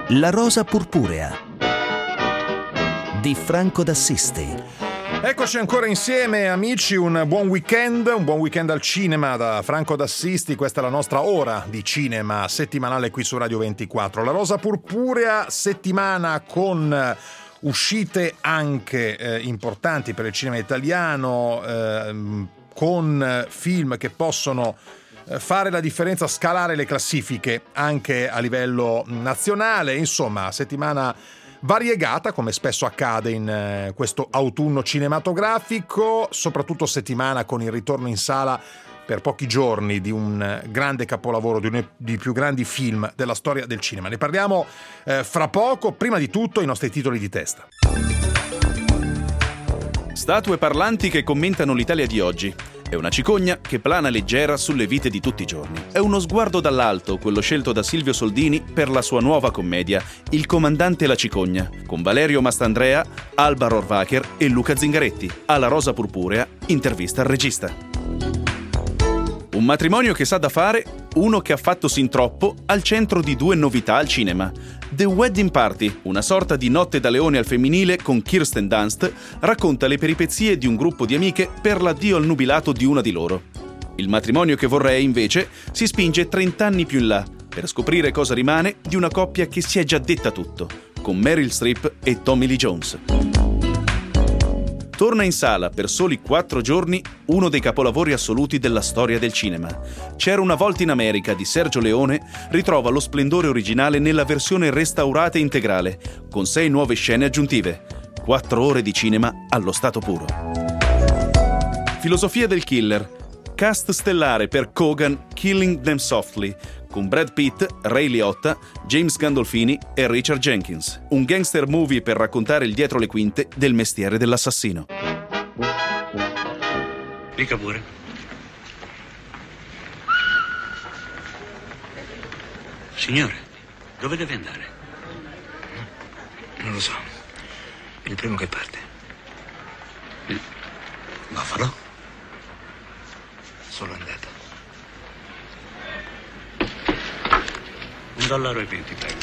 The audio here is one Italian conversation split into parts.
La rosa purpurea di Franco d'Assisti. Eccoci ancora insieme, amici, un buon weekend al cinema da Franco d'Assisti. Questa è la nostra ora di cinema settimanale qui su Radio 24. La rosa purpurea, settimana con uscite anche importanti per il cinema italiano, con film che possono fare la differenza, scalare le classifiche anche a livello nazionale. Insomma, settimana variegata, come spesso accade in questo autunno cinematografico, soprattutto settimana con il ritorno in sala per pochi giorni di un grande capolavoro, di uno dei più grandi film della storia del cinema. Ne parliamo fra poco. Prima di tutto i nostri titoli di testa. Statue parlanti che commentano l'Italia di oggi. È una cicogna che plana leggera sulle vite di tutti i giorni. È uno sguardo dall'alto, quello scelto da Silvio Soldini per la sua nuova commedia Il comandante La Cicogna, con Valerio Mastandrea, Alba Rohrwacher e Luca Zingaretti. Alla rosa purpurea, intervista al regista. Un matrimonio che sa da fare, uno che ha fatto sin troppo, al centro di due novità al cinema. The Wedding Party, una sorta di notte da leone al femminile con Kirsten Dunst, racconta le peripezie di un gruppo di amiche per l'addio al nubilato di una di loro. Il matrimonio che vorrei, invece, si spinge 30 anni più in là, per scoprire cosa rimane di una coppia che si è già detta tutto, con Meryl Streep e Tommy Lee Jones. Torna in sala per soli 4 giorni uno dei capolavori assoluti della storia del cinema. C'era una volta in America di Sergio Leone ritrova lo splendore originale nella versione restaurata e integrale, con 6 nuove scene aggiuntive. 4 ore di cinema allo stato puro. Filosofia del killer. Cast stellare per Kogan, Killing Them Softly, con Brad Pitt, Ray Liotta, James Gandolfini e Richard Jenkins. Un gangster movie per raccontare il dietro le quinte del mestiere dell'assassino. Dica pure. Signore, dove deve andare? Non lo so. Il primo che parte. Buffalo? Solo andata. $1.20, prego.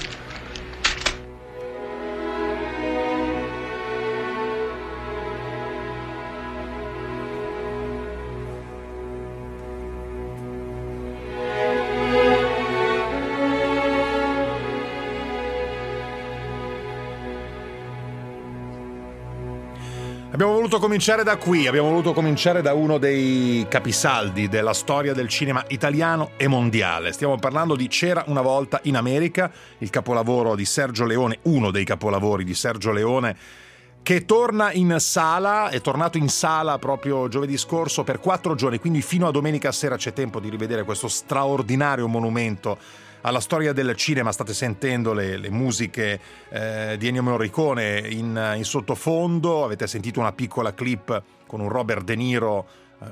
Abbiamo voluto cominciare da qui, abbiamo voluto cominciare da uno dei capisaldi della storia del cinema italiano e mondiale. Stiamo parlando di C'era una volta in America, il capolavoro di Sergio Leone, uno dei capolavori di Sergio Leone, che torna in sala, è tornato in sala proprio giovedì scorso per 4 giorni, quindi fino a domenica sera c'è tempo di rivedere questo straordinario monumento alla storia del cinema. State sentendo le musiche di Ennio Morricone in sottofondo, avete sentito una piccola clip con un Robert De Niro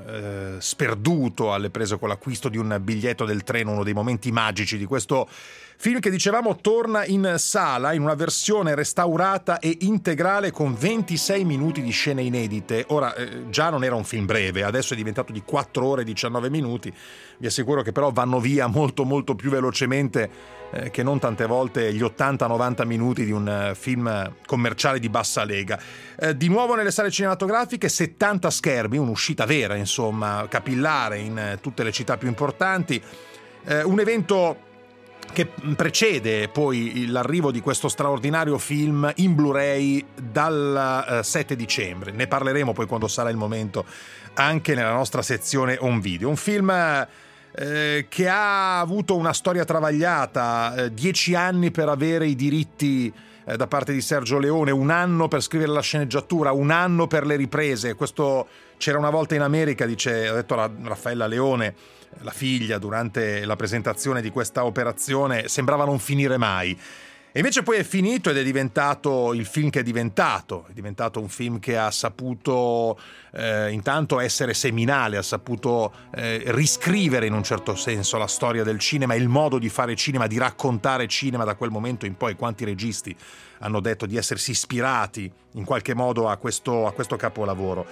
sperduto alle prese con l'acquisto di un biglietto del treno, uno dei momenti magici di questo film che, dicevamo, torna in sala in una versione restaurata e integrale con 26 minuti di scene inedite. Ora, già non era un film breve, adesso è diventato di 4 ore e 19 minuti. Vi assicuro che però vanno via molto molto più velocemente che non tante volte gli 80-90 minuti di un film commerciale di bassa lega. Di nuovo nelle sale cinematografiche 70 schermi, un'uscita vera, insomma, capillare in tutte le città più importanti. Un evento che precede poi l'arrivo di questo straordinario film in Blu-ray dal 7 dicembre. Ne parleremo poi quando sarà il momento anche nella nostra sezione home video. Un film che ha avuto una storia travagliata, 10 anni per avere i diritti da parte di Sergio Leone, 1 anno per scrivere la sceneggiatura, 1 anno per le riprese. Questo C'era una volta in America, ha detto Raffaella Leone, la figlia, durante la presentazione di questa operazione, sembrava non finire mai. E invece poi è finito ed è diventato il film che è diventato un film che ha saputo intanto essere seminale, ha saputo riscrivere in un certo senso la storia del cinema, il modo di fare cinema, di raccontare cinema. Da quel momento in poi quanti registi hanno detto di essersi ispirati in qualche modo a questo capolavoro.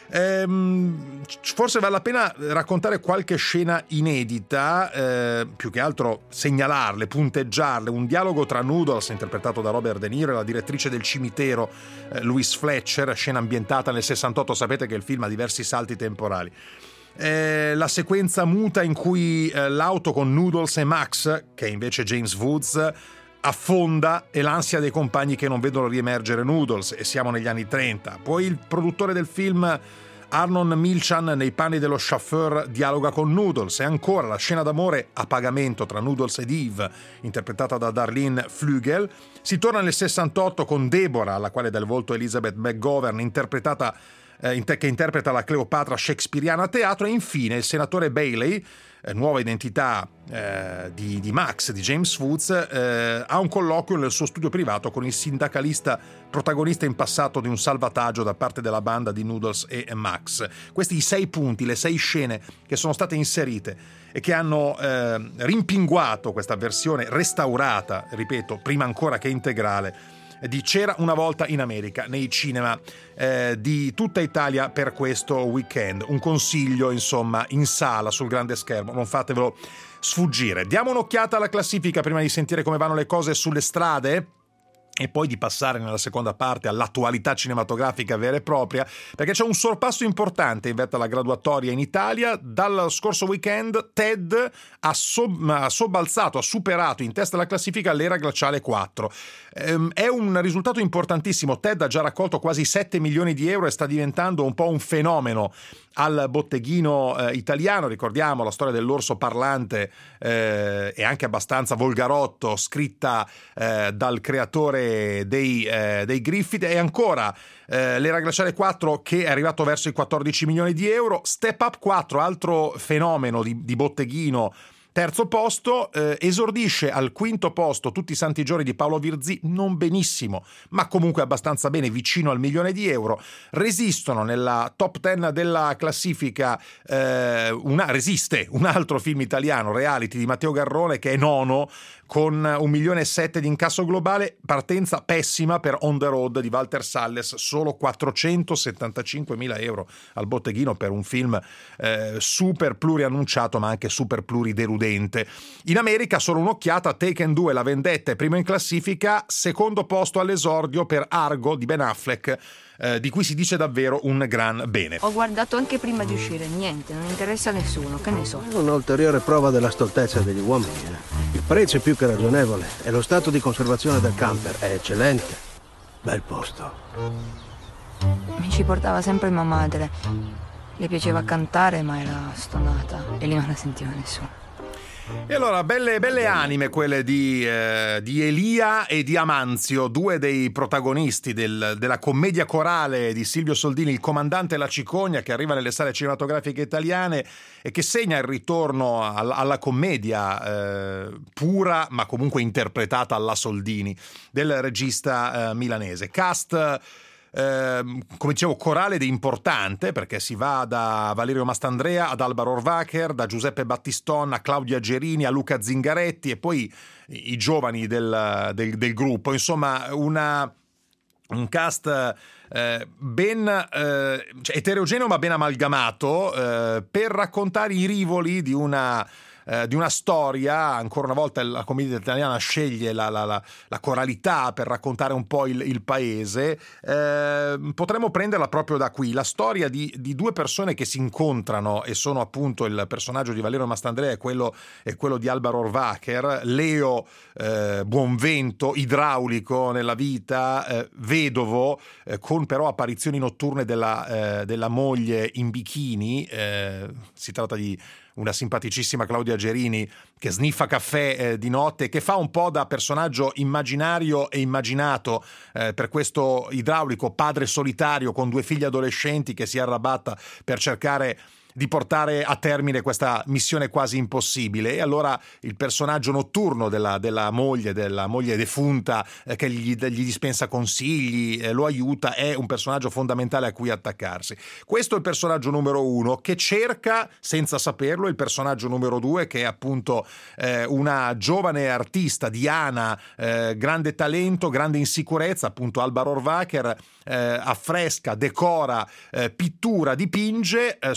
Forse vale la pena raccontare qualche scena inedita, più che altro segnalarle, punteggiarle. Un dialogo tra Nudor Noodles, interpretato da Robert De Niro, e la direttrice del cimitero Louise Fletcher, scena ambientata nel 68. Sapete che il film ha diversi salti temporali. La sequenza muta in cui l'auto con Noodles e Max, che è invece James Woods, affonda, e l'ansia dei compagni che non vedono riemergere Noodles, e siamo negli anni 30. Poi il produttore del film, Arnon Milchan, nei panni dello chauffeur, dialoga con Noodles. E ancora la scena d'amore a pagamento tra Noodles ed Eve, interpretata da Darlene Flügel. Si torna nel 68 con Deborah, alla quale dà il volto Elizabeth McGovern, che interpreta la Cleopatra shakespeariana a teatro. E infine il senatore Bailey, nuova identità di Max, di James Woods, ha un colloquio nel suo studio privato con il sindacalista protagonista in passato di un salvataggio da parte della banda di Noodles e Max. Questi i 6 punti, le 6 scene che sono state inserite e che hanno rimpinguato questa versione restaurata, ripeto, prima ancora che integrale, di C'era una volta in America, nei cinema di tutta Italia per questo weekend. Un consiglio, insomma, in sala sul grande schermo, non fatevelo sfuggire. Diamo un'occhiata alla classifica prima di sentire come vanno le cose sulle strade e poi di passare nella seconda parte all'attualità cinematografica vera e propria, perché c'è un sorpasso importante in vetta alla graduatoria in Italia. Dal scorso weekend Ted ha sobbalzato, ha superato in testa alla classifica l'Era Glaciale 4. È un risultato importantissimo. Ted ha già raccolto quasi 7 milioni di euro e sta diventando un po' un fenomeno al botteghino italiano. Ricordiamo la storia dell'orso parlante e anche abbastanza volgarotto, scritta dal creatore dei Griffith. E ancora l'Era Glaciale 4, che è arrivato verso i 14 milioni di euro. Step Up 4, altro fenomeno di botteghino, terzo posto. Esordisce al quinto posto Tutti i santi giorni di Paolo Virzì, non benissimo, ma comunque abbastanza bene, vicino al milione di euro. Resistono nella top 10 della classifica, resiste un altro film italiano, Reality, di Matteo Garrone, che è nono, con 1,7 milioni di incasso globale. Partenza pessima per On the Road di Walter Salles, solo 475.000 euro al botteghino per un film super pluriannunciato ma anche super plurideludente. In America solo un'occhiata, Taken 2, La vendetta è primo in classifica, secondo posto all'esordio per Argo di Ben Affleck, di cui si dice davvero un gran bene. Ho guardato anche prima di uscire, niente, non interessa a nessuno, che ne so. Un'ulteriore prova della stoltezza degli uomini. Il prezzo è più che ragionevole e lo stato di conservazione del camper è eccellente. Bel posto. Mi ci portava sempre mia madre. Le piaceva cantare, ma era stonata e lì non la sentiva nessuno. E allora, belle anime quelle di Elia e di Amanzio, due dei protagonisti della commedia corale di Silvio Soldini, Il comandante e la cicogna, che arriva nelle sale cinematografiche italiane e che segna il ritorno alla commedia pura, ma comunque interpretata alla Soldini, del regista milanese. Cast, come dicevo, corale di importante, perché si va da Valerio Mastandrea ad Alba Rohrwacher, da Giuseppe Battiston a Claudia Gerini a Luca Zingaretti, e poi i giovani del gruppo. Insomma, un cast ben eterogeneo ma ben amalgamato, per raccontare i rivoli di una storia. Ancora una volta la commedia italiana sceglie la coralità per raccontare un po' il paese. Potremmo prenderla proprio da qui, la storia di due persone che si incontrano, e sono appunto il personaggio di Valerio Mastandrea e quello di Alba Rohrwacher. Leo, buonvento, idraulico nella vita, vedovo, con però apparizioni notturne della moglie in bikini. Si tratta di una simpaticissima Claudia Gerini che sniffa caffè di notte, che fa un po' da personaggio immaginario e immaginato per questo idraulico padre solitario con 2 figli adolescenti che si arrabatta per cercare di portare a termine questa missione quasi impossibile. E allora il personaggio notturno della moglie defunta, che gli dispensa consigli, lo aiuta, è un personaggio fondamentale a cui attaccarsi. Questo è il personaggio numero 1, che cerca, senza saperlo, il personaggio numero 2, che è appunto una giovane artista, Diana, grande talento, grande insicurezza, appunto Alba Rohrwacher, affresca, decora, pittura, dipinge su commissione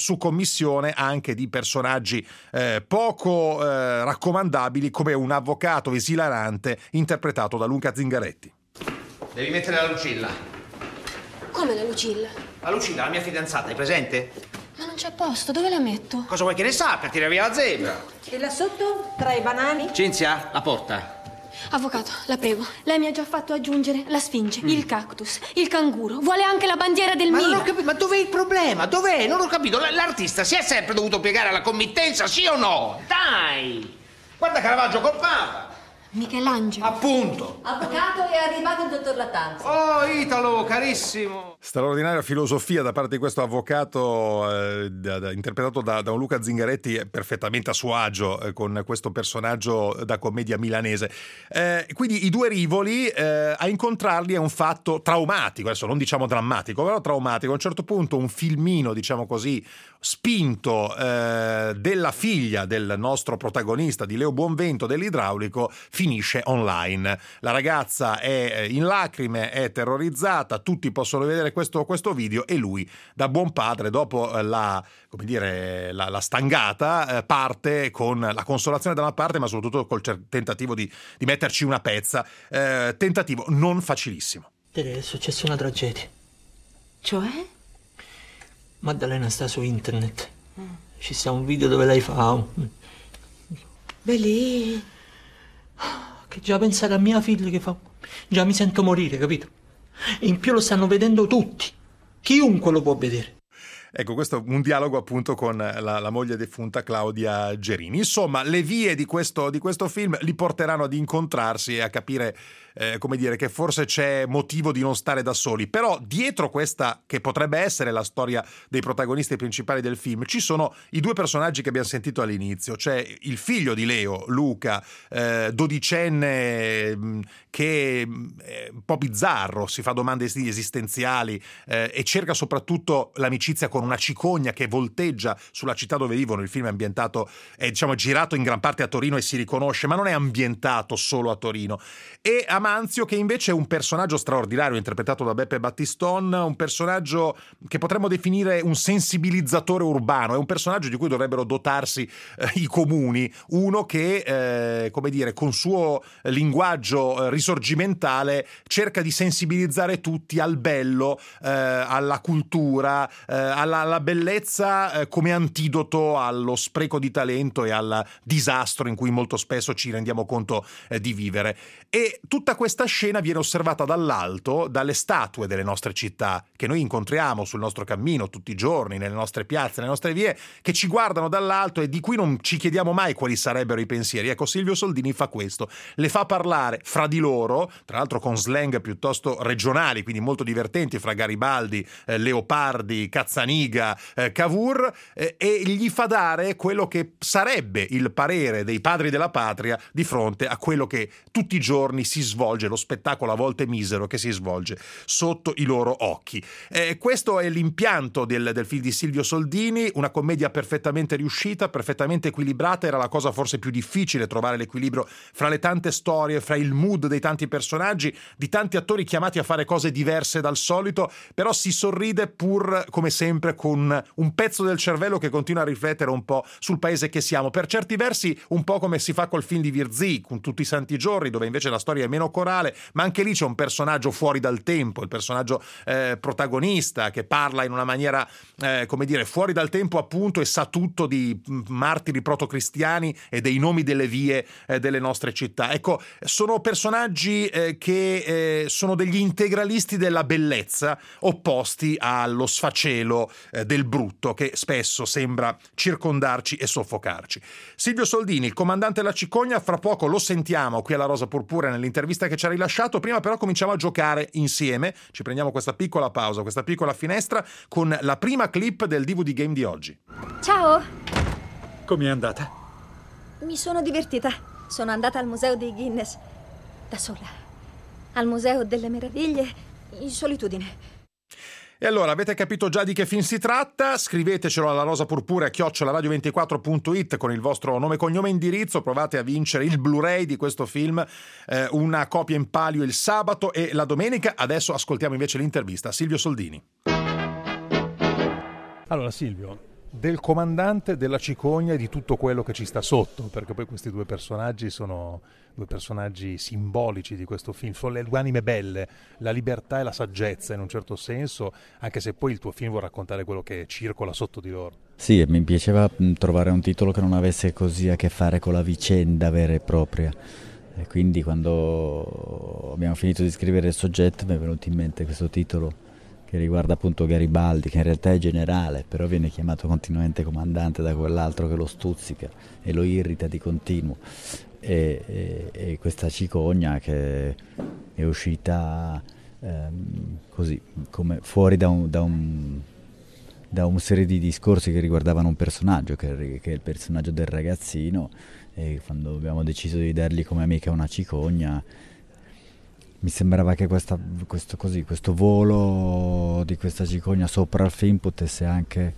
l'ammissione anche di personaggi poco raccomandabili, come un avvocato esilarante interpretato da Luca Zingaretti. Devi mettere la Lucilla. Come la Lucilla? La Lucilla, la mia fidanzata, è presente? Ma non c'è posto, dove la metto? Cosa vuoi che ne sappia? Tira via la zebra. E là sotto, tra i banani? Cinzia, la porta. Avvocato, la prego. Lei mi ha già fatto aggiungere la sfinge, il cactus, il canguro. Vuole anche la bandiera del Ma Milan. non ho capito, ma dov'è il problema? Dov'è? Non ho capito. L'artista si è sempre dovuto piegare alla committenza, sì o no? Dai! Guarda Caravaggio col Papa. Michelangelo. Appunto. Avvocato, è arrivato il dottor Lattanzi. Oh, Italo, carissimo. Straordinaria filosofia da parte di questo avvocato interpretato da un Luca Zingaretti perfettamente a suo agio con questo personaggio da commedia milanese. Quindi i due rivoli, a incontrarli è un fatto traumatico, adesso non diciamo drammatico, però traumatico. A un certo punto un filmino, diciamo così, spinto della figlia del nostro protagonista, di Leo Buonvento, dell'idraulico, finisce online. La ragazza è in lacrime, è terrorizzata, tutti possono vedere questo video e lui, da buon padre, dopo la stangata, parte con la consolazione da una parte, ma soprattutto col tentativo di metterci una pezza, tentativo non facilissimo. È successa una tragedia. Cioè? Maddalena sta su internet. Ci sta un video dove lei fa... Belì. Che già pensare a mia figlia che fa... Già mi sento morire, capito? In più lo stanno vedendo tutti. Chiunque lo può vedere. Ecco, questo è un dialogo appunto con la moglie defunta Claudia Gerini. Insomma, le vie di questo film li porteranno ad incontrarsi e a capire che forse c'è motivo di non stare da soli. Però dietro questa, che potrebbe essere la storia dei protagonisti principali del film, ci sono i due personaggi che abbiamo sentito all'inizio. C'è il figlio di Leo, Luca, dodicenne, che è un po' bizzarro, si fa domande esistenziali e cerca soprattutto l'amicizia con una cicogna che volteggia sulla città dove vivono. Il film è ambientato, è girato in gran parte a Torino e si riconosce, ma non è ambientato solo a Torino. E Amanzio, che invece è un personaggio straordinario interpretato da Beppe Battiston, un personaggio che potremmo definire un sensibilizzatore urbano, è un personaggio di cui dovrebbero dotarsi i comuni, uno che con suo linguaggio risorgimentale cerca di sensibilizzare tutti al bello, alla cultura, alla bellezza come antidoto allo spreco di talento e al disastro in cui molto spesso ci rendiamo conto di vivere. E tutta questa scena viene osservata dall'alto, dalle statue delle nostre città che noi incontriamo sul nostro cammino tutti i giorni, nelle nostre piazze, nelle nostre vie, che ci guardano dall'alto e di cui non ci chiediamo mai quali sarebbero i pensieri. Ecco, Silvio Soldini fa questo, le fa parlare fra di loro, tra l'altro con slang piuttosto regionali, quindi molto divertenti, fra Garibaldi, Leopardi, Cazzaniga, Cavour, e gli fa dare quello che sarebbe il parere dei padri della patria di fronte a quello che tutti i giorni si svolge, lo spettacolo a volte misero che si svolge sotto i loro occhi. Questo è l'impianto del film di Silvio Soldini, una commedia perfettamente riuscita, perfettamente equilibrata. Era la cosa forse più difficile, trovare l'equilibrio fra le tante storie, fra il mood dei tanti personaggi, di tanti attori chiamati a fare cose diverse dal solito, però si sorride pur, come sempre, con un pezzo del cervello che continua a riflettere un po' sul paese che siamo, per certi versi un po' come si fa col film di Virzì, con Tutti i santi giorni, dove invece la storia è meno corale, ma anche lì c'è un personaggio fuori dal tempo, il personaggio protagonista che parla in una maniera fuori dal tempo appunto, e sa tutto di martiri protocristiani e dei nomi delle vie delle nostre città. Ecco, sono personaggi che sono degli integralisti della bellezza, opposti allo sfacelo del brutto che spesso sembra circondarci e soffocarci. Silvio Soldini, il comandante La Cicogna, fra poco lo sentiamo qui alla Rosa Purpurea nell'intervista che ci ha rilasciato. Prima però cominciamo a giocare insieme, ci prendiamo questa piccola pausa, questa piccola finestra con la prima clip del DVD Game di oggi. Ciao! Com'è andata? Mi sono divertita. Sono andata al museo dei Guinness da sola. Al museo delle meraviglie in solitudine. E allora, avete capito già di che film si tratta? Scrivetecelo alla rosapurpurea@radio24.it con il vostro nome, cognome e indirizzo. Provate a vincere il Blu-ray di questo film, una copia in palio il sabato e la domenica. Adesso ascoltiamo invece l'intervista a Silvio Soldini. Allora Silvio, del comandante, della cicogna e di tutto quello che ci sta sotto, perché poi questi due personaggi sono due personaggi simbolici di questo film, sono le due anime belle, la libertà e la saggezza in un certo senso, anche se poi il tuo film vuole raccontare quello che circola sotto di loro. Sì, mi piaceva trovare un titolo che non avesse così a che fare con la vicenda vera e propria. E quindi quando abbiamo finito di scrivere il soggetto mi è venuto in mente questo titolo che riguarda appunto Garibaldi, che in realtà è generale, però viene chiamato continuamente comandante da quell'altro che lo stuzzica e lo irrita di continuo. E questa cicogna che è uscita così, come fuori da una serie di discorsi che riguardavano un personaggio, che è il personaggio del ragazzino, e quando abbiamo deciso di dargli come amica una cicogna, mi sembrava che questo volo di questa cicogna sopra il film potesse anche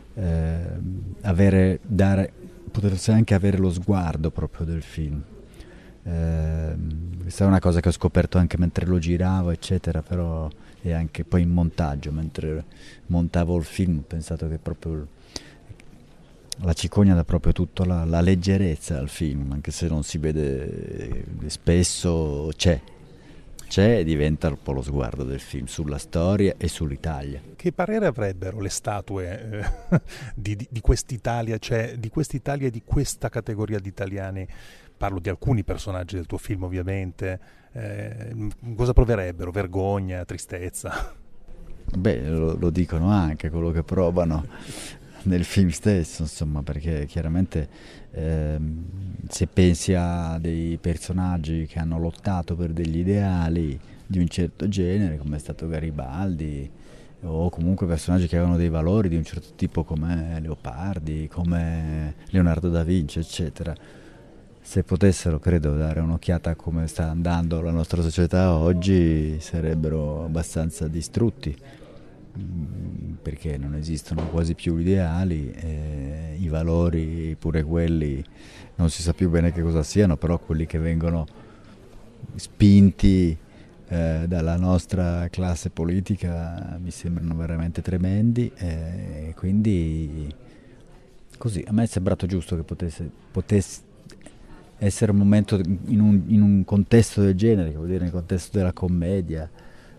avere lo sguardo proprio del film. Questa è una cosa che ho scoperto anche mentre lo giravo, eccetera, però e anche poi in montaggio, mentre montavo il film, ho pensato che proprio la cicogna dà proprio tutta la leggerezza al film, anche se non si vede spesso, c'è e diventa un po' lo sguardo del film sulla storia e sull'Italia. Che parere avrebbero le statue di quest'Italia, cioè di quest'Italia e di questa categoria di italiani? Parlo di alcuni personaggi del tuo film, ovviamente. Cosa proverebbero? Vergogna, tristezza? Beh, lo dicono anche quello che provano nel film stesso, insomma, perché chiaramente se pensi a dei personaggi che hanno lottato per degli ideali di un certo genere, come è stato Garibaldi, o comunque personaggi che avevano dei valori di un certo tipo come Leopardi, come Leonardo da Vinci, eccetera, se potessero, credo, dare un'occhiata a come sta andando la nostra società oggi, sarebbero abbastanza distrutti, perché non esistono quasi più ideali, i valori, pure quelli, non si sa più bene che cosa siano, però quelli che vengono spinti dalla nostra classe politica mi sembrano veramente tremendi, e quindi così a me è sembrato giusto che potesse essere un momento in un contesto del genere, che vuol dire nel contesto della commedia,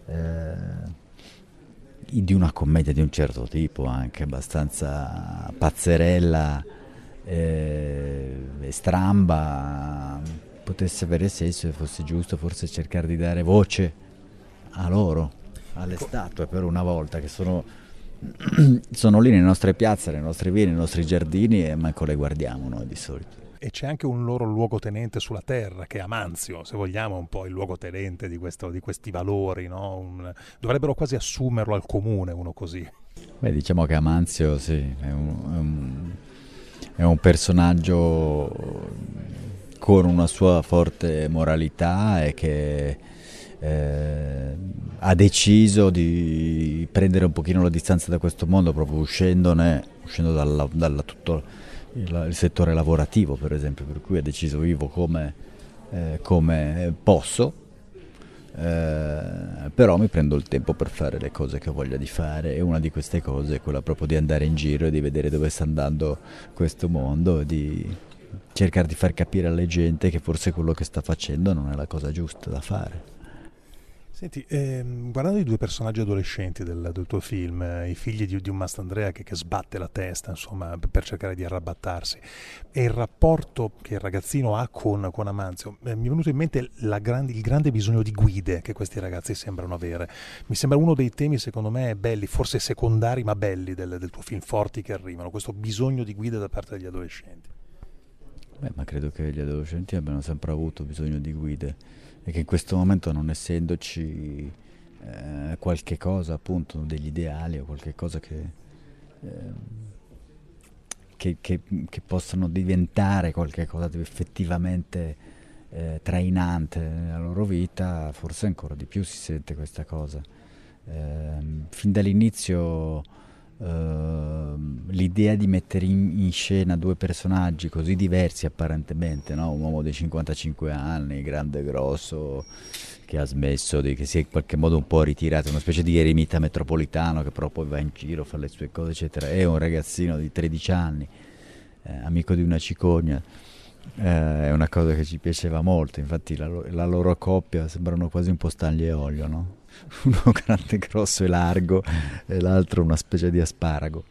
di una commedia di un certo tipo, anche abbastanza pazzerella e stramba, potesse avere senso e fosse giusto forse cercare di dare voce a loro, alle statue, per una volta, che sono lì nelle nostre piazze, nelle nostre vie, nei nostri giardini, e manco le guardiamo noi di solito. E c'è anche un loro luogotenente sulla terra, che è Amanzio, se vogliamo, un po' il luogotenente di questi valori, no? Dovrebbero quasi assumerlo al comune, uno così. Beh, diciamo che Amanzio, sì, è un personaggio con una sua forte moralità e che ha deciso di prendere un pochino la distanza da questo mondo, proprio uscendo dalla tutto il settore lavorativo, per esempio, per cui ha deciso vivo come posso, però mi prendo il tempo per fare le cose che ho voglia di fare, e una di queste cose è quella proprio di andare in giro e di vedere dove sta andando questo mondo, e di cercare di far capire alle gente che forse quello che sta facendo non è la cosa giusta da fare. Senti, guardando i due personaggi adolescenti del tuo film, i figli di un Mastandrea che sbatte la testa, insomma, per cercare di arrabattarsi, e il rapporto che il ragazzino ha con Amanzio, mi è venuto in mente il grande bisogno di guide che questi ragazzi sembrano avere. Mi sembra uno dei temi, secondo me, belli, forse secondari ma belli del tuo film, forti che arrivano, questo bisogno di guide da parte degli adolescenti. Beh, ma credo che gli adolescenti abbiano sempre avuto bisogno di guide, e che in questo momento, non essendoci qualche cosa, appunto, degli ideali o qualche cosa che possano diventare qualche cosa di effettivamente trainante nella loro vita, forse ancora di più si sente questa cosa. Fin dall'inizio l'idea di mettere in scena due personaggi così diversi apparentemente, no? Un uomo di 55 anni, grande e grosso, che ha smesso, che si è in qualche modo un po' ritirato, una specie di eremita metropolitano che però poi va in giro, fa le sue cose eccetera, è un ragazzino di 13 anni, amico di una cicogna. È una cosa che ci piaceva molto, infatti la loro coppia sembrano quasi un po' Stanlio e Olio, no? Uno grande, grosso e largo e l'altro una specie di asparago.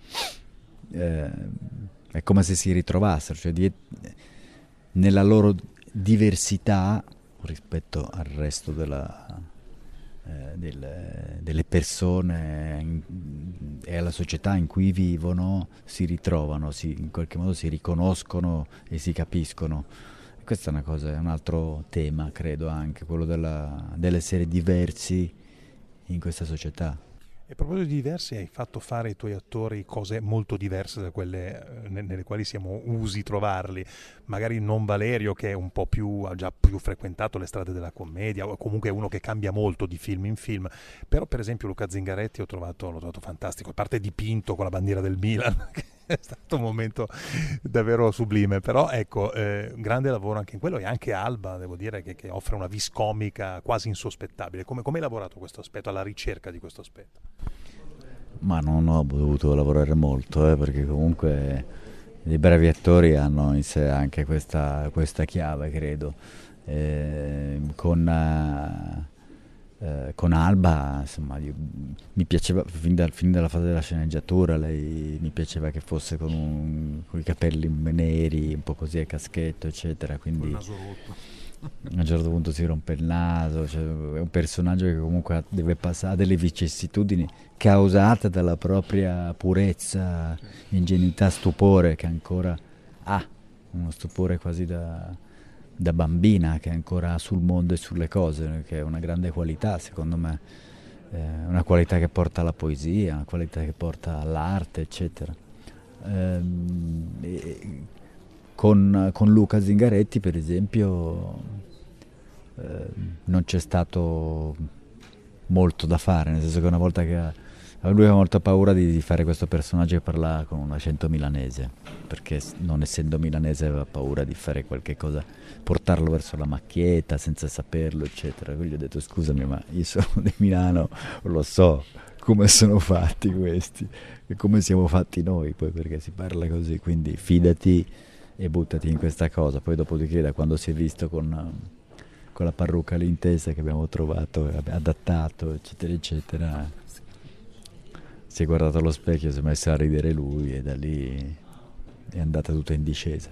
È come se si ritrovassero, cioè nella loro diversità rispetto al resto delle persone e alla società in cui vivono, si ritrovano, in qualche modo si riconoscono e si capiscono. E questa è una cosa, è un altro tema, credo, anche quello dell'essere diversi in questa società. E a proposito di diversi, hai fatto fare ai tuoi attori cose molto diverse da quelle nelle quali siamo usi trovarli. Magari non Valerio, che è un po' ha già più frequentato le strade della commedia, o comunque è uno che cambia molto di film in film. Però per esempio Luca Zingaretti l'ho trovato fantastico, a parte dipinto con la bandiera del Milan, che è stato un momento davvero sublime. Però ecco, grande lavoro anche in quello, e anche Alba, devo dire, che offre una vis comica quasi insospettabile. Come hai lavorato questo aspetto, alla ricerca di questo aspetto? Ma non ho dovuto lavorare molto, perché comunque i bravi attori hanno in sé anche questa chiave, credo. Con Alba, insomma, mi piaceva fin dalla fase della sceneggiatura, lei mi piaceva che fosse con i capelli neri, un po' così a caschetto, eccetera, quindi il naso rotto. A un certo punto si rompe il naso, cioè è un personaggio che comunque deve passare delle vicissitudini causate dalla propria purezza, ingenuità, stupore, che ancora ha, uno stupore quasi da bambina, che ancora ha sul mondo e sulle cose, che è una grande qualità, secondo me, una qualità che porta alla poesia, una qualità che porta all'arte, eccetera. Con Luca Zingaretti, per esempio, non c'è stato molto da fare, nel senso che una volta che lui aveva molta paura di fare questo personaggio che parla con un accento milanese, perché non essendo milanese aveva paura di fare qualche cosa, portarlo verso la macchietta senza saperlo, eccetera. Quindi gli ho detto: scusami, ma io sono di Milano, lo so come sono fatti questi e come siamo fatti noi, poi perché si parla così, quindi fidati e buttati in questa cosa. Poi dopodiché, da quando si è visto con la parrucca lì in testa che abbiamo trovato, adattato, eccetera eccetera, si è guardato allo specchio, si è messo a ridere lui, e da lì è andata tutta in discesa.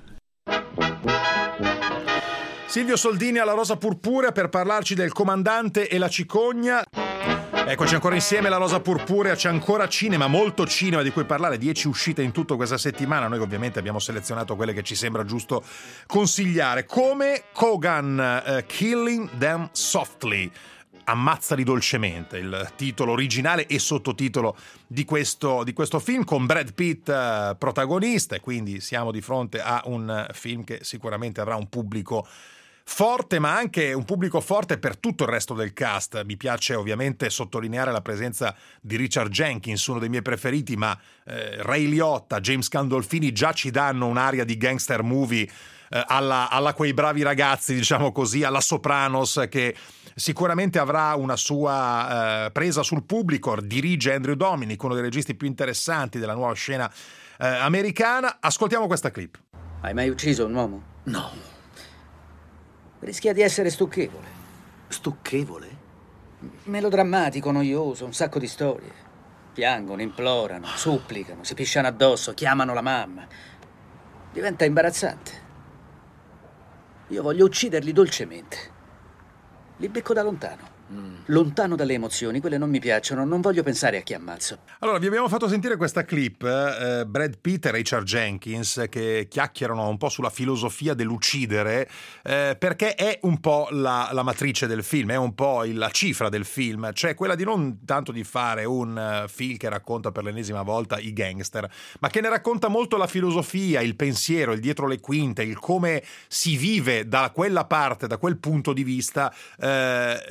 Silvio Soldini alla Rosa Purpurea per parlarci del Comandante e la Cicogna. Eccoci ancora insieme, la Rosa Purpurea, c'è ancora cinema, molto cinema di cui parlare, 10 uscite in tutto questa settimana. Noi ovviamente abbiamo selezionato quelle che ci sembra giusto consigliare, come Kogan, Killing Them Softly, Ammazzali dolcemente, il titolo originale e sottotitolo di questo film, con Brad Pitt protagonista, e quindi siamo di fronte a un film che sicuramente avrà un pubblico forte, ma anche un pubblico forte per tutto il resto del cast. Mi piace ovviamente sottolineare la presenza di Richard Jenkins, uno dei miei preferiti, ma Ray Liotta, James Gandolfini già ci danno un'aria di gangster movie alla Quei bravi ragazzi, diciamo così, alla Sopranos, che sicuramente avrà una sua presa sul pubblico. Dirige Andrew Dominik, uno dei registi più interessanti della nuova scena americana. Ascoltiamo questa clip. Hai mai ucciso un uomo? No. Rischia di essere stucchevole. Stucchevole? Melodrammatico, noioso, un sacco di storie. Piangono, implorano, supplicano, si pisciano addosso, chiamano la mamma. Diventa imbarazzante. Io voglio ucciderli dolcemente. Li becco da lontano. Lontano dalle emozioni, quelle non mi piacciono, non voglio pensare a chi ammazzo. Allora, vi abbiamo fatto sentire questa clip, Brad Pitt e Richard Jenkins che chiacchierano un po' sulla filosofia dell'uccidere, perché è un po' la matrice del film, è un po' la cifra del film, cioè quella di non tanto di fare un film che racconta per l'ennesima volta i gangster, ma che ne racconta molto la filosofia, il pensiero, il dietro le quinte, il come si vive da quella parte, da quel punto di vista, la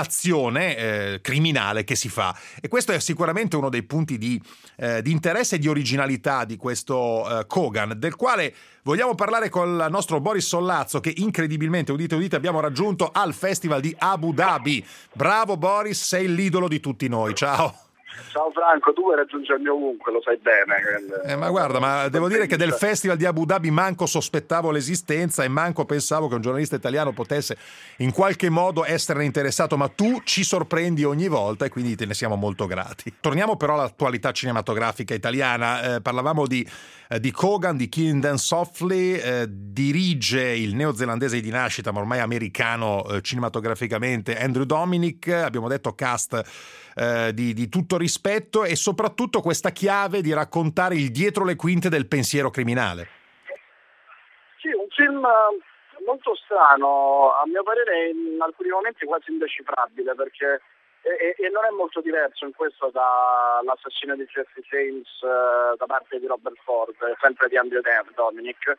l'azione criminale che si fa. E questo è sicuramente uno dei punti di interesse e di originalità di questo Kogan, del quale vogliamo parlare con il nostro Boris Sollazzo, che incredibilmente, udite udite, abbiamo raggiunto al Festival di Abu Dhabi. Bravo Boris, sei l'idolo di tutti noi. Ciao. Ciao Franco, tu vuoi raggiungermi ovunque, lo sai bene. Ma guarda, ma devo dire che del Festival di Abu Dhabi manco sospettavo l'esistenza e manco pensavo che un giornalista italiano potesse in qualche modo esserne interessato, ma tu ci sorprendi ogni volta e quindi te ne siamo molto grati. Torniamo però all'attualità cinematografica italiana. Parlavamo di Kogan, di Killing Them Softly. Dirige il neozelandese di nascita, ma ormai americano cinematograficamente, Andrew Dominik. Abbiamo detto cast di tutto rispetto e soprattutto questa chiave di raccontare il dietro le quinte del pensiero criminale. Sì, un film molto strano, a mio parere in alcuni momenti quasi indecifrabile, perché e non è molto diverso in questo dall'assassino di Jesse James da parte di Robert Ford, sempre di Andrew Dominik,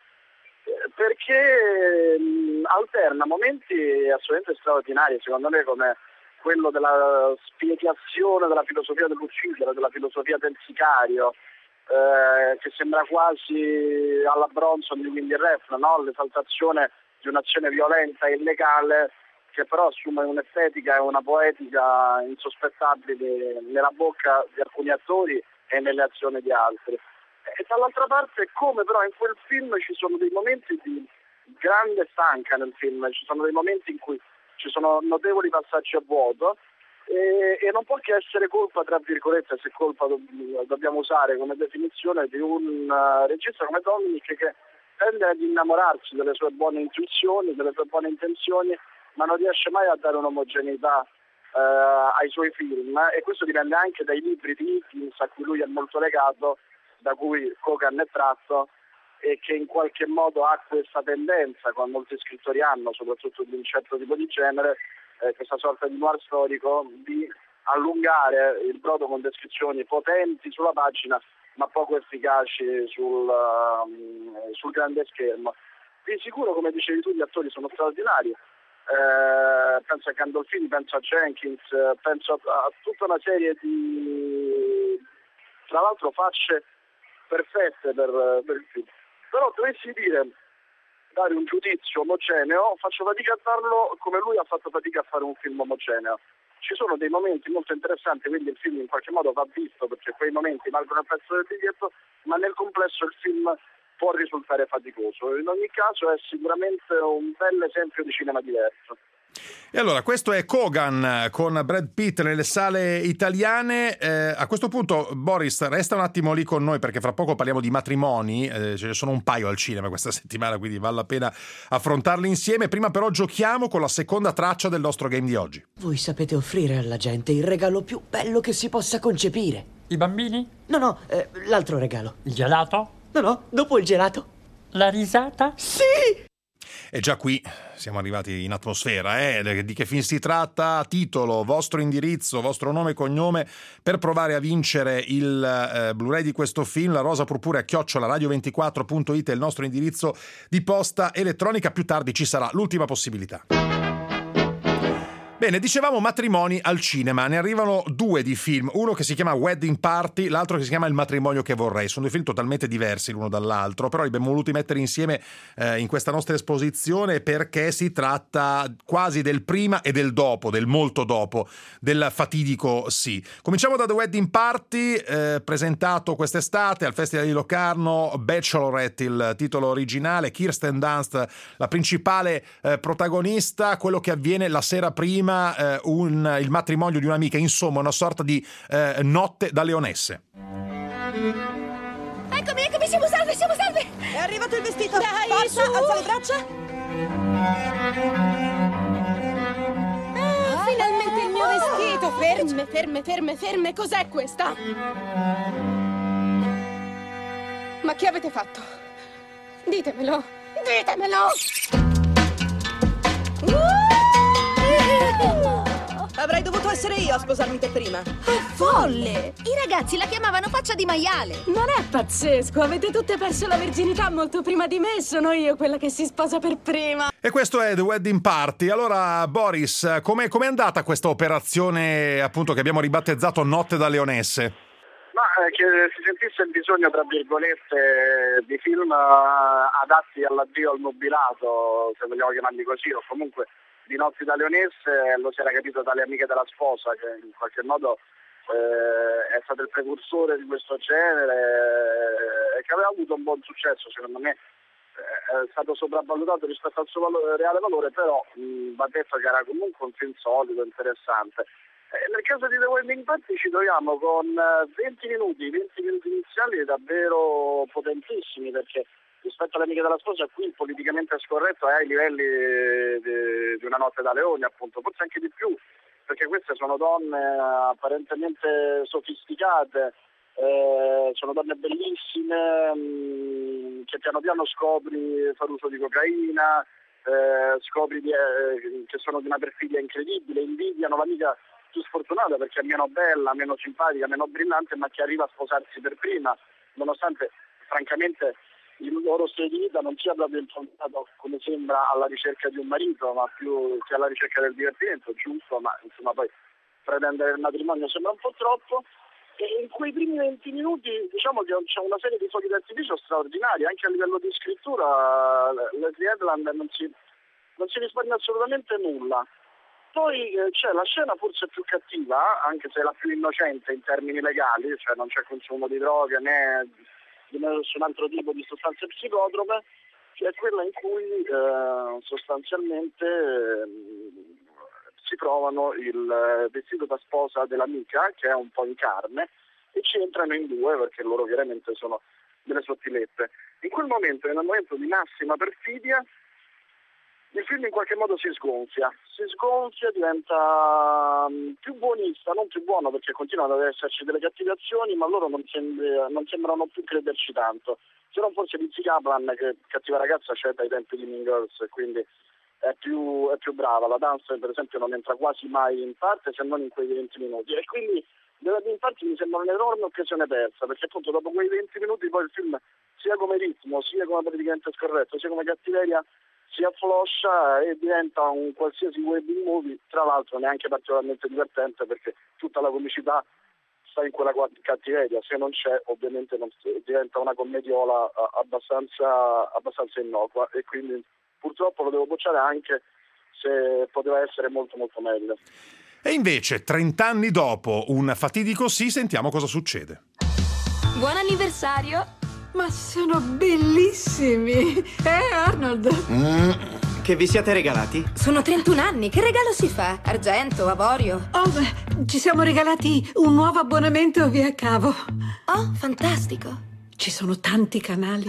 perché alterna momenti assolutamente straordinari, secondo me, come quello della spiegazione della filosofia dell'uccidere, della filosofia del sicario, che sembra quasi alla Bronson di Willy Refn, no? L'esaltazione di un'azione violenta e illegale che però assume un'estetica e una poetica insospettabili nella bocca di alcuni attori e nelle azioni di altri. E dall'altra parte, come però in quel film ci sono dei momenti di grande stanca nel film, ci sono dei momenti in cui ci sono notevoli passaggi a vuoto e non può che essere colpa, tra virgolette, se colpa dobbiamo usare come definizione, di un regista come Dominik che tende ad innamorarsi delle sue buone intuizioni, delle sue buone intenzioni, ma non riesce mai a dare un'omogeneità ai suoi film, e questo dipende anche dai libri di Higgins a cui lui è molto legato, da cui Kogan è tratto, e che in qualche modo ha questa tendenza, come molti scrittori hanno, soprattutto di un certo tipo di genere, questa sorta di noir storico, di allungare il brodo con descrizioni potenti sulla pagina ma poco efficaci sul grande schermo. Di sicuro, come dicevi tu, gli attori sono straordinari. Penso a Gandolfini, penso a Jenkins, penso a tutta una serie di, tra l'altro, facce perfette per il film. Però dovessi dare un giudizio omogeneo, faccio fatica a darlo come lui ha fatto fatica a fare un film omogeneo. Ci sono dei momenti molto interessanti, quindi il film in qualche modo va visto perché quei momenti valgono il prezzo del biglietto, ma nel complesso il film può risultare faticoso. In ogni caso è sicuramente un bel esempio di cinema diverso. E allora, questo è Kogan con Brad Pitt nelle sale italiane. A questo punto, Boris, resta un attimo lì con noi perché fra poco parliamo di matrimoni. Ce ne sono un paio al cinema questa settimana, quindi vale la pena affrontarli insieme. Prima però giochiamo con la seconda traccia del nostro game di oggi. Voi sapete offrire alla gente il regalo più bello che si possa concepire. I bambini? No, l'altro regalo. Il gelato? No, dopo il gelato. La risata? Sì! E già qui siamo arrivati in atmosfera, di che film si tratta, titolo, vostro indirizzo, vostro nome e cognome per provare a vincere il Blu-ray di questo film. La rosa purpurea @radio24.it è il nostro indirizzo di posta elettronica. Più tardi ci sarà l'ultima possibilità. Bene, dicevamo matrimoni al cinema, ne arrivano due di film, uno che si chiama Wedding Party, l'altro che si chiama Il matrimonio che vorrei. Sono due film totalmente diversi l'uno dall'altro, però li abbiamo voluti mettere insieme in questa nostra esposizione perché si tratta quasi del prima e del dopo, del molto dopo, del fatidico sì. Cominciamo da The Wedding Party, presentato quest'estate al Festival di Locarno, Bachelorette il titolo originale, Kirsten Dunst la principale protagonista, quello che avviene la sera prima, il matrimonio di un'amica, insomma una sorta di notte da leonesse. Eccomi, siamo salve! È arrivato il vestito! Dai, forza, su. Alza le braccia! Finalmente il mio vestito! Ferme, cos'è questa? Ma che avete fatto? Ditemelo! Avrei dovuto essere io a sposarmi per prima. È folle! I ragazzi la chiamavano faccia di maiale. Non è pazzesco, avete tutte perso la virginità molto prima di me, sono io quella che si sposa per prima. E questo è The Wedding Party. Allora, Boris, com'è andata questa operazione, appunto, che abbiamo ribattezzato Notte da Leonesse? Ma che si sentisse il bisogno, tra virgolette, di film adatti all'addio al nubilato, se vogliamo chiamarli così, o comunque di Notti da Leonesse, lo si era capito dalle amiche della sposa, che in qualche modo è stato il precursore di questo genere e che aveva avuto un buon successo, secondo me. È stato sopravvalutato rispetto al suo reale valore, però va detto che era comunque un film solido, interessante. Nel caso di The Wedding Party ci troviamo con 20 minuti iniziali davvero potentissimi, perché rispetto alle amiche della sposa qui il politicamente scorretto è ai livelli di Una notte da leoni, appunto, forse anche di più, perché queste sono donne apparentemente sofisticate, sono donne bellissime, che piano piano scopri fare uso di cocaina, scopri che sono di una perfidia incredibile, invidiano l'amica più sfortunata perché è meno bella, meno simpatica, meno brillante, ma che arriva a sposarsi per prima, nonostante francamente il loro stile di vita non sia proprio improntato, come sembra, alla ricerca di un marito, ma più che alla ricerca del divertimento, giusto, ma insomma poi pretendere il matrimonio sembra un po' troppo. E in quei primi 20 minuti diciamo che c'è una serie di fuochi d'artificio straordinari, anche a livello di scrittura Leslie Edland non si risparmia assolutamente nulla. Poi c'è la scena forse più cattiva, anche se è la più innocente in termini legali, cioè non c'è consumo di droghe né di nessun altro tipo di sostanze psicotrope, che è quella in cui sostanzialmente si provano il vestito da sposa dell'amica, che è un po' in carne, e ci entrano in due perché loro chiaramente sono delle sottilette. In quel momento, nel momento di massima perfidia, il film in qualche modo si sgonfia, diventa più buonista, non più buono perché continuano ad esserci delle cattive azioni, ma loro non sembrano più crederci tanto. Se non forse Lizzie Kaplan, che Cattiva ragazza c'è dai tempi di Mean Girls, quindi è più brava. La Dunst per esempio non entra quasi mai in parte, se non in quei 20 minuti, e quindi in parte mi sembra un'enorme occasione persa, perché appunto dopo quei 20 minuti poi il film, sia come ritmo, sia come politicamente scorretto, sia come cattiveria, si affloscia e diventa un qualsiasi wedding movie, tra l'altro neanche particolarmente divertente perché tutta la comicità sta in quella cattiveria, se non c'è ovviamente diventa una commediola abbastanza innocua, e quindi purtroppo lo devo bocciare anche se poteva essere molto molto meglio. E invece 30 anni dopo un fatidico sì, sentiamo cosa succede. Buon anniversario! Ma sono bellissimi! Arnold! Che vi siete regalati? Sono 31 anni, che regalo si fa? Argento, avorio? Oh, beh, ci siamo regalati un nuovo abbonamento via cavo. Oh, fantastico! Ci sono tanti canali.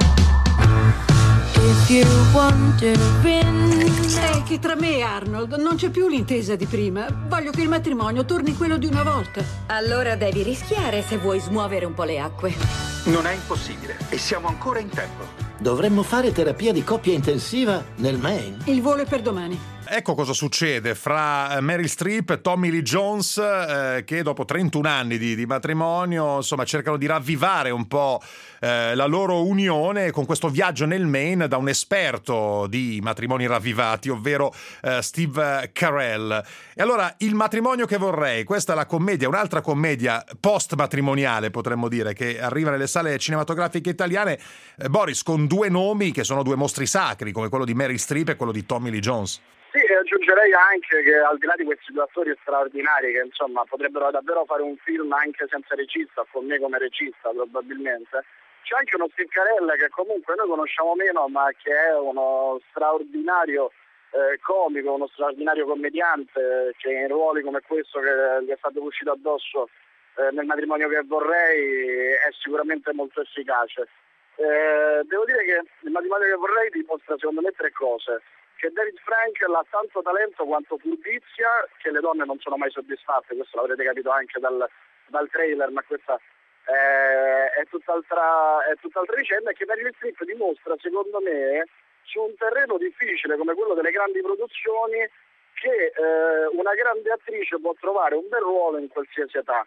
È che tra me e Arnold non c'è più l'intesa di prima. Voglio che il matrimonio torni quello di una volta. Allora devi rischiare se vuoi smuovere un po' le acque. Non è impossibile e siamo ancora in tempo. Dovremmo fare terapia di coppia intensiva nel Maine. Il volo è per domani. Ecco cosa succede fra Meryl Streep e Tommy Lee Jones, che dopo 31 anni di matrimonio, insomma, cercano di ravvivare un po' la loro unione con questo viaggio nel Maine da un esperto di matrimoni ravvivati, ovvero Steve Carell. E allora, Il matrimonio che vorrei, questa è la commedia, un'altra commedia post-matrimoniale, potremmo dire, che arriva nelle sale cinematografiche italiane, Boris, con due nomi che sono due mostri sacri, come quello di Meryl Streep e quello di Tommy Lee Jones. Sì, e aggiungerei anche che al di là di questi due attori straordinari che insomma potrebbero davvero fare un film anche senza regista, con me come regista probabilmente, c'è anche uno Steve Carell che comunque noi conosciamo meno, ma che è uno straordinario comico, uno straordinario commediante, che in ruoli come questo che gli è stato uscito addosso nel matrimonio che vorrei è sicuramente molto efficace. Devo dire che il matrimonio che vorrei dimostra secondo me tre cose: che David Frankel ha tanto talento quanto furbizia, che le donne non sono mai soddisfatte, questo l'avrete capito anche dal trailer, ma questa è tutt'altra vicenda, e che Meryl Streep dimostra secondo me su un terreno difficile come quello delle grandi produzioni che una grande attrice può trovare un bel ruolo in qualsiasi età.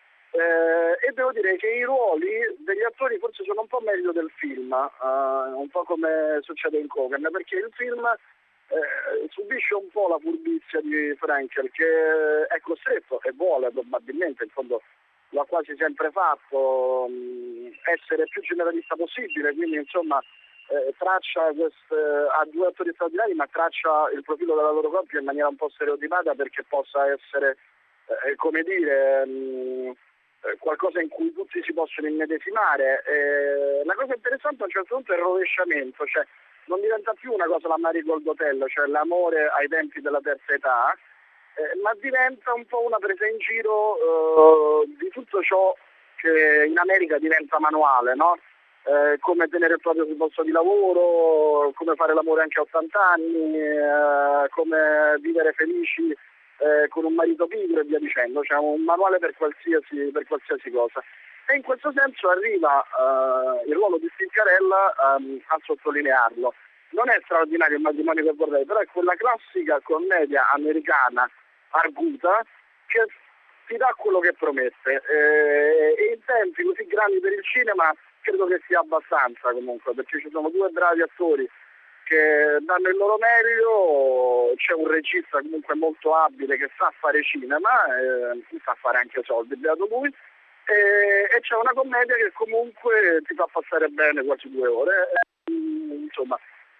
E devo dire che i ruoli degli attori forse sono un po' meglio del film, un po' come succede in Cogan, perché il film subisce un po' la furbizia di Frankel, che è costretto e vuole probabilmente, in fondo lo ha quasi sempre fatto, essere più generalista possibile, quindi insomma traccia ha due attori straordinari, ma traccia il profilo della loro coppia in maniera un po' stereotipata perché possa essere come dire qualcosa in cui tutti si possono immedesimare. La cosa interessante a un certo punto è il rovesciamento, cioè non diventa più una cosa la Marigold Hotel, cioè l'amore ai tempi della terza età, ma diventa un po' una presa in giro di tutto ciò che in America diventa manuale, no? Come tenere il proprio sul posto di lavoro, come fare l'amore anche a 80 anni, come vivere felici con un marito pigro e via dicendo, cioè un manuale per qualsiasi cosa. E in questo senso arriva il ruolo di Stincarella a sottolinearlo. Non è straordinario il matrimonio che vorrei, però è quella classica commedia americana arguta che ti dà quello che promette. E in tempi così grandi per il cinema credo che sia abbastanza comunque, perché ci sono due bravi attori che danno il loro meglio, c'è un regista comunque molto abile che sa fare cinema, sa fare anche soldi, beato lui, e c'è una commedia che comunque ti fa passare bene quasi 2 ore, insomma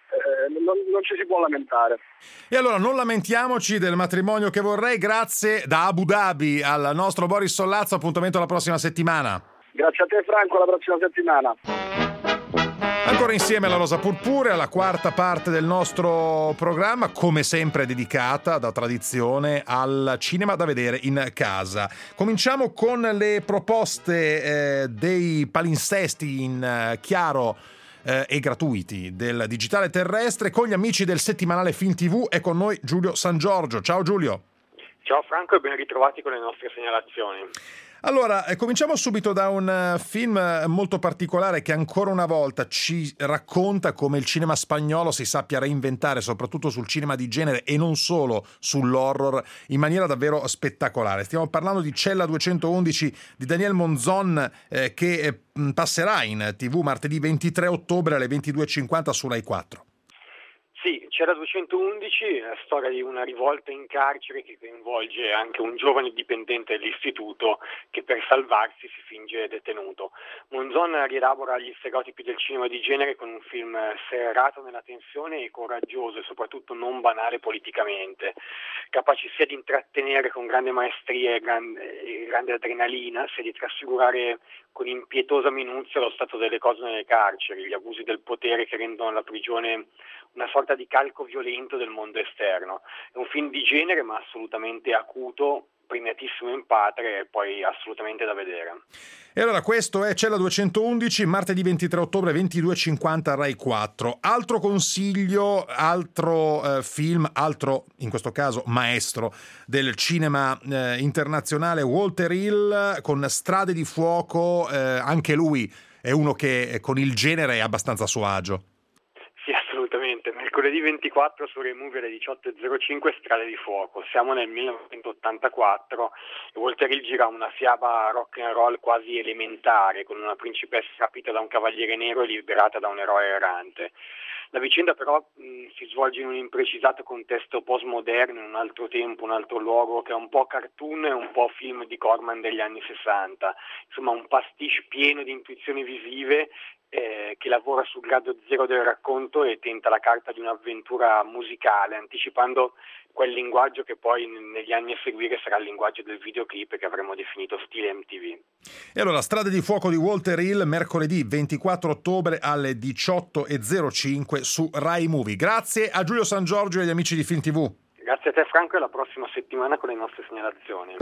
non ci si può lamentare. E allora non lamentiamoci del matrimonio che vorrei. Grazie da Abu Dhabi al nostro Boris Sollazzo, appuntamento la prossima settimana. Grazie a te Franco, alla prossima settimana. Ancora insieme alla Rosa Purpurea, la quarta parte del nostro programma, come sempre dedicata da tradizione al cinema da vedere in casa. Cominciamo con le proposte dei palinsesti in chiaro e gratuiti del digitale terrestre con gli amici del settimanale Film TV. È con noi Giulio San Giorgio. Ciao Giulio. Ciao Franco e ben ritrovati con le nostre segnalazioni. Allora, cominciamo subito da un film molto particolare che ancora una volta ci racconta come il cinema spagnolo si sappia reinventare, soprattutto sul cinema di genere e non solo sull'horror, in maniera davvero spettacolare. Stiamo parlando di Cella 211 di Daniel Monzon, che passerà in TV martedì 23 ottobre alle 22.50 su Rai 4. Sì, Cella 211 è la storia di una rivolta in carcere che coinvolge anche un giovane dipendente dell'istituto che per salvarsi si finge detenuto. Monzon rielabora gli stereotipi del cinema di genere con un film serrato nella tensione e coraggioso e soprattutto non banale politicamente, capace sia di intrattenere con grande maestria e grande adrenalina, sia di trasfigurare con impietosa minuzia lo stato delle cose nelle carceri, gli abusi del potere che rendono la prigione una sorta di calco violento del mondo esterno. È un film di genere ma assolutamente acuto, premiatissimo in patria e poi assolutamente da vedere. E allora questo è Cella 211, martedì 23 ottobre 22.50 Rai 4. Altro consiglio, altro film, altro in questo caso maestro del cinema internazionale, Walter Hill con Strade di fuoco. Anche lui è uno che con il genere è abbastanza a suo agio. Sì, assolutamente. Mercoledì 24 su Rai Movie alle 18.05 Strade di fuoco. Siamo nel 1984 e Walter Hill gira una fiaba rock and roll quasi elementare con una principessa rapita da un cavaliere nero e liberata da un eroe errante. La vicenda però si svolge in un imprecisato contesto postmoderno, in un altro tempo, un altro luogo, che è un po' cartoon e un po' film di Corman degli anni 60. Insomma, un pastiche pieno di intuizioni visive che lavora sul grado zero del racconto e tenta la carta di un'avventura musicale, anticipando quel linguaggio che poi negli anni a seguire sarà il linguaggio del videoclip che avremmo definito stile MTV. E allora, Strade di fuoco di Walter Hill, mercoledì 24 ottobre alle 18.05 su Rai Movie. Grazie a Giulio San Giorgio e agli amici di Film TV. Grazie a te Franco e alla prossima settimana con le nostre segnalazioni.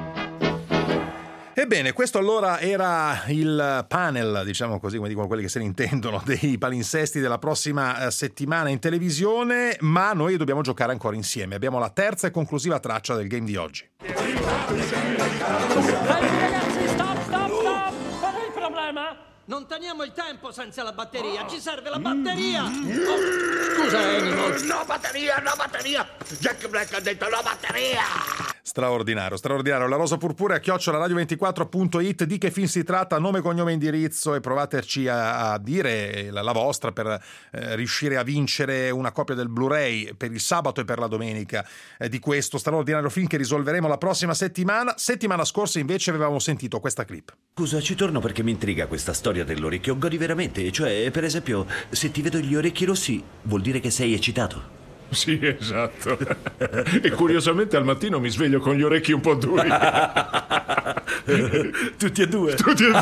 Ebbene, questo allora era il panel, diciamo così, come dicono quelli che se ne intendono, dei palinsesti della prossima settimana in televisione, ma noi dobbiamo giocare ancora insieme. Abbiamo la terza e conclusiva traccia del game di oggi. Ragazzi, stop! Qual è il problema? Non teniamo il tempo senza la batteria, ci serve la batteria! Oh, scusa, Animal. No batteria! Jack Black ha detto no batteria! Straordinario. La Rosa Purpurea @radio24.it. Di che film si tratta? Nome, cognome, indirizzo e provateci a dire la vostra per riuscire a vincere una copia del Blu-ray per il sabato e per la domenica di questo straordinario film che risolveremo la prossima settimana. Settimana scorsa invece avevamo sentito questa clip. Scusa, ci torno perché mi intriga questa storia dell'orecchio. Godi veramente? Cioè, per esempio, se ti vedo gli orecchi rossi vuol dire che sei eccitato? Sì, esatto. E curiosamente al mattino mi sveglio con gli orecchi un po' duri. Tutti e due.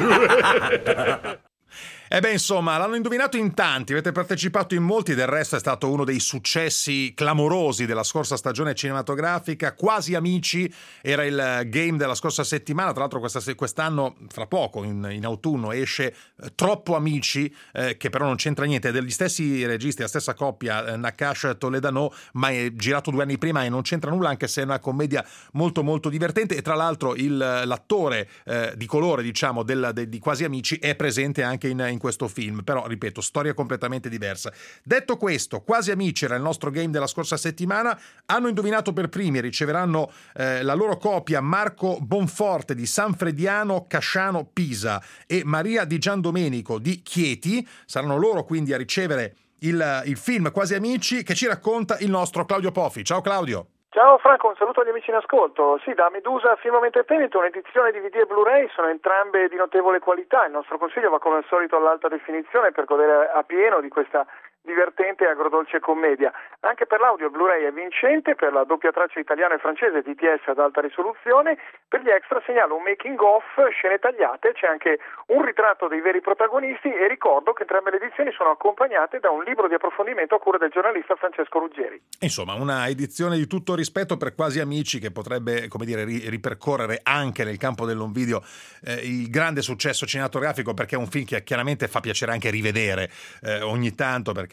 E beh, insomma, l'hanno indovinato in tanti, avete partecipato in molti, del resto è stato uno dei successi clamorosi della scorsa stagione cinematografica. Quasi Amici era il game della scorsa settimana, tra l'altro quest'anno, fra poco, in autunno, esce Troppo Amici, che però non c'entra niente, è degli stessi registi, la stessa coppia, Nakash Toledano, ma è girato 2 anni prima e non c'entra nulla, anche se è una commedia molto molto divertente. E tra l'altro l'attore di colore, diciamo, di Quasi Amici è presente anche in questo film, però ripeto, storia completamente diversa. Detto questo, Quasi Amici era il nostro game della scorsa settimana. Hanno indovinato per primi e riceveranno la loro copia Marco Bonforte di San Frediano Casciano Pisa e Maria Di Giandomenico di Chieti. Saranno loro quindi a ricevere il film Quasi Amici, che ci racconta il nostro Claudio Poffi. Ciao Claudio. Ciao Franco, un saluto agli amici in ascolto. Sì, da Medusa Film Entertainment un'edizione DVD e Blu-ray, sono entrambe di notevole qualità. Il nostro consiglio va come al solito all'alta definizione per godere a pieno di questa divertente e agrodolce commedia. Anche per l'audio il Blu-ray è vincente, per la doppia traccia italiana e francese DTS ad alta risoluzione. Per gli extra segnalo un making of, scene tagliate, c'è anche un ritratto dei veri protagonisti e ricordo che entrambe le edizioni sono accompagnate da un libro di approfondimento a cura del giornalista Francesco Ruggeri. Insomma, una edizione di tutto rispetto per Quasi Amici, che potrebbe, come dire, ripercorrere anche nel campo dell'home video il grande successo cinematografico, perché è un film che chiaramente fa piacere anche rivedere ogni tanto, perché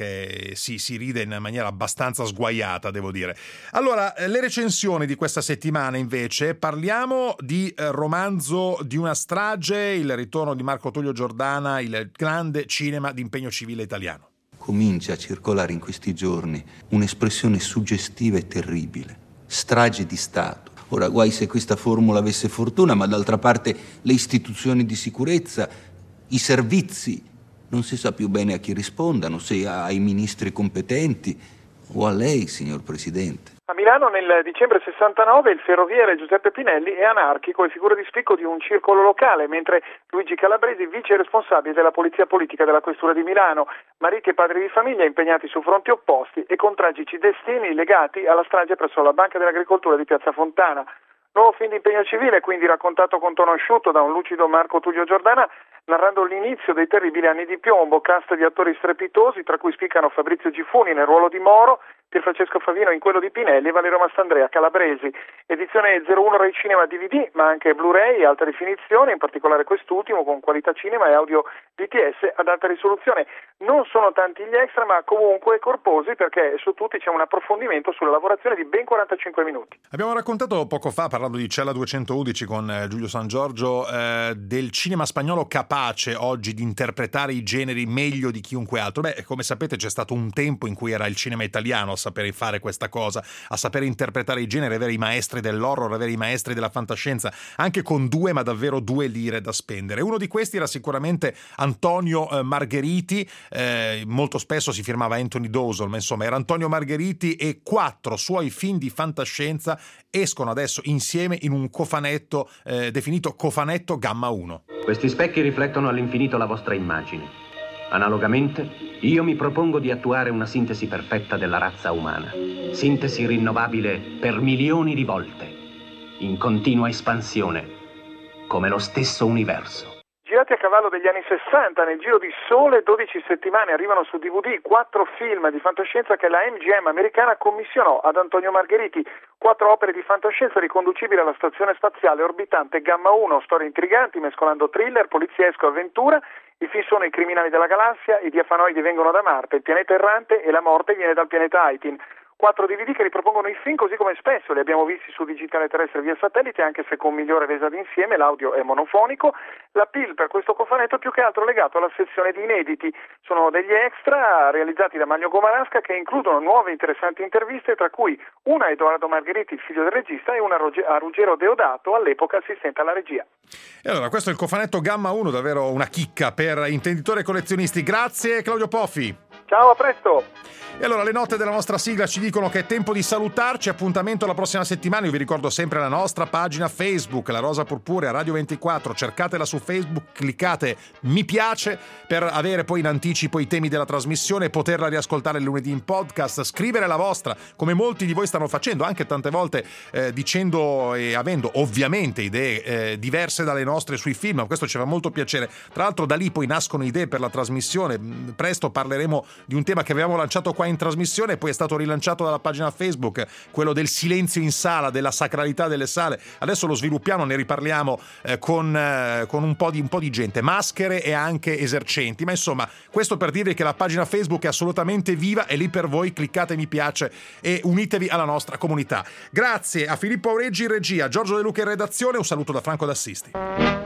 si ride in maniera abbastanza sguaiata, devo dire. Allora, le recensioni di questa settimana invece, parliamo di Romanzo di una strage, il ritorno di Marco Tullio Giordana, il grande cinema d'impegno civile italiano. Comincia a circolare in questi giorni un'espressione suggestiva e terribile: strage di Stato. Ora, guai se questa formula avesse fortuna, ma d'altra parte le istituzioni di sicurezza, i servizi, non si sa più bene a chi rispondano, se ai ministri competenti o a lei, signor Presidente. A Milano nel dicembre 69 il ferroviere Giuseppe Pinelli è anarchico e figura di spicco di un circolo locale, mentre Luigi Calabresi, vice responsabile della polizia politica della questura di Milano, mariti e padri di famiglia impegnati su fronti opposti e con tragici destini legati alla strage presso la Banca dell'Agricoltura di Piazza Fontana. Nuovo film di impegno civile, quindi raccontato con tono asciutto da un lucido Marco Tullio Giordana, narrando l'inizio dei terribili anni di piombo, cast di attori strepitosi, tra cui spiccano Fabrizio Gifuni nel ruolo di Moro, Pierfrancesco Favino in quello di Pinelli e Valerio Mastandrea Calabresi. Edizione 01 Rai Cinema DVD, ma anche Blu-ray, alta definizione, in particolare quest'ultimo con qualità cinema e audio DTS ad alta risoluzione. Non sono tanti gli extra, ma comunque corposi, perché su tutti c'è un approfondimento sulla lavorazione di ben 45 minuti. Abbiamo raccontato poco fa, parlando di Cella 211 con Giulio San Giorgio, del cinema spagnolo capace oggi di interpretare i generi meglio di chiunque altro. Beh, come sapete c'è stato un tempo in cui era il cinema italiano a sapere fare questa cosa, a sapere interpretare i generi, avere i maestri dell'horror, avere i maestri della fantascienza, anche con davvero 2 lire da spendere. Uno di questi era sicuramente Antonio Margheriti, molto spesso si firmava Anthony Dowsall, ma insomma era Antonio Margheriti, e 4 suoi film di fantascienza escono adesso insieme in un cofanetto definito Cofanetto Gamma 1. Questi specchi riflettono all'infinito la vostra immagine. Analogamente, io mi propongo di attuare una sintesi perfetta della razza umana. Sintesi rinnovabile per milioni di volte, in continua espansione, come lo stesso universo. Girati a cavallo degli anni 60, nel giro di sole 12 settimane arrivano su DVD 4 film di fantascienza che la MGM americana commissionò ad Antonio Margheriti. 4 opere di fantascienza riconducibili alla stazione spaziale orbitante Gamma 1, storie intriganti mescolando thriller, poliziesco e avventura. I film sono I criminali della galassia, I diafanoidi vengono da Marte, Il pianeta errante e La morte viene dal pianeta Aitin. 4 DVD che ripropongono i film così come spesso li abbiamo visti su digitale terrestre via satellite, anche se con migliore resa d'insieme, l'audio è monofonico. L'appeal per questo cofanetto è più che altro legato alla sezione di inediti. Sono degli extra realizzati da Magno Gomarasca che includono nuove interessanti interviste, tra cui una a Edoardo Margheriti, il figlio del regista, e una a Ruggero Deodato, all'epoca assistente alla regia. E allora, questo è il cofanetto Gamma 1, davvero una chicca per intenditori e collezionisti. Grazie Claudio Poffi. Ciao, a presto! E allora le note della nostra sigla ci dicono che è tempo di salutarci. Appuntamento la prossima settimana. Io vi ricordo sempre la nostra pagina Facebook, La Rosa Purpurea Radio 24. Cercatela su Facebook, cliccate mi piace per avere poi in anticipo i temi della trasmissione e poterla riascoltare il lunedì in podcast. Scrivere la vostra, come molti di voi stanno facendo, anche tante volte dicendo e avendo ovviamente idee diverse dalle nostre sui film. Questo ci fa molto piacere. Tra l'altro da lì poi nascono idee per la trasmissione. Presto parleremo di un tema che avevamo lanciato qua in trasmissione e poi è stato rilanciato dalla pagina Facebook, quello del silenzio in sala, della sacralità delle sale. Adesso lo sviluppiamo, ne riparliamo con un po' di gente, maschere e anche esercenti, ma insomma questo per dirvi che la pagina Facebook è assolutamente viva, è lì per voi. Cliccate mi piace e unitevi alla nostra comunità. Grazie a Filippo Aureggi in regia, Giorgio De Luca in redazione, un saluto da Franco D'Assisti.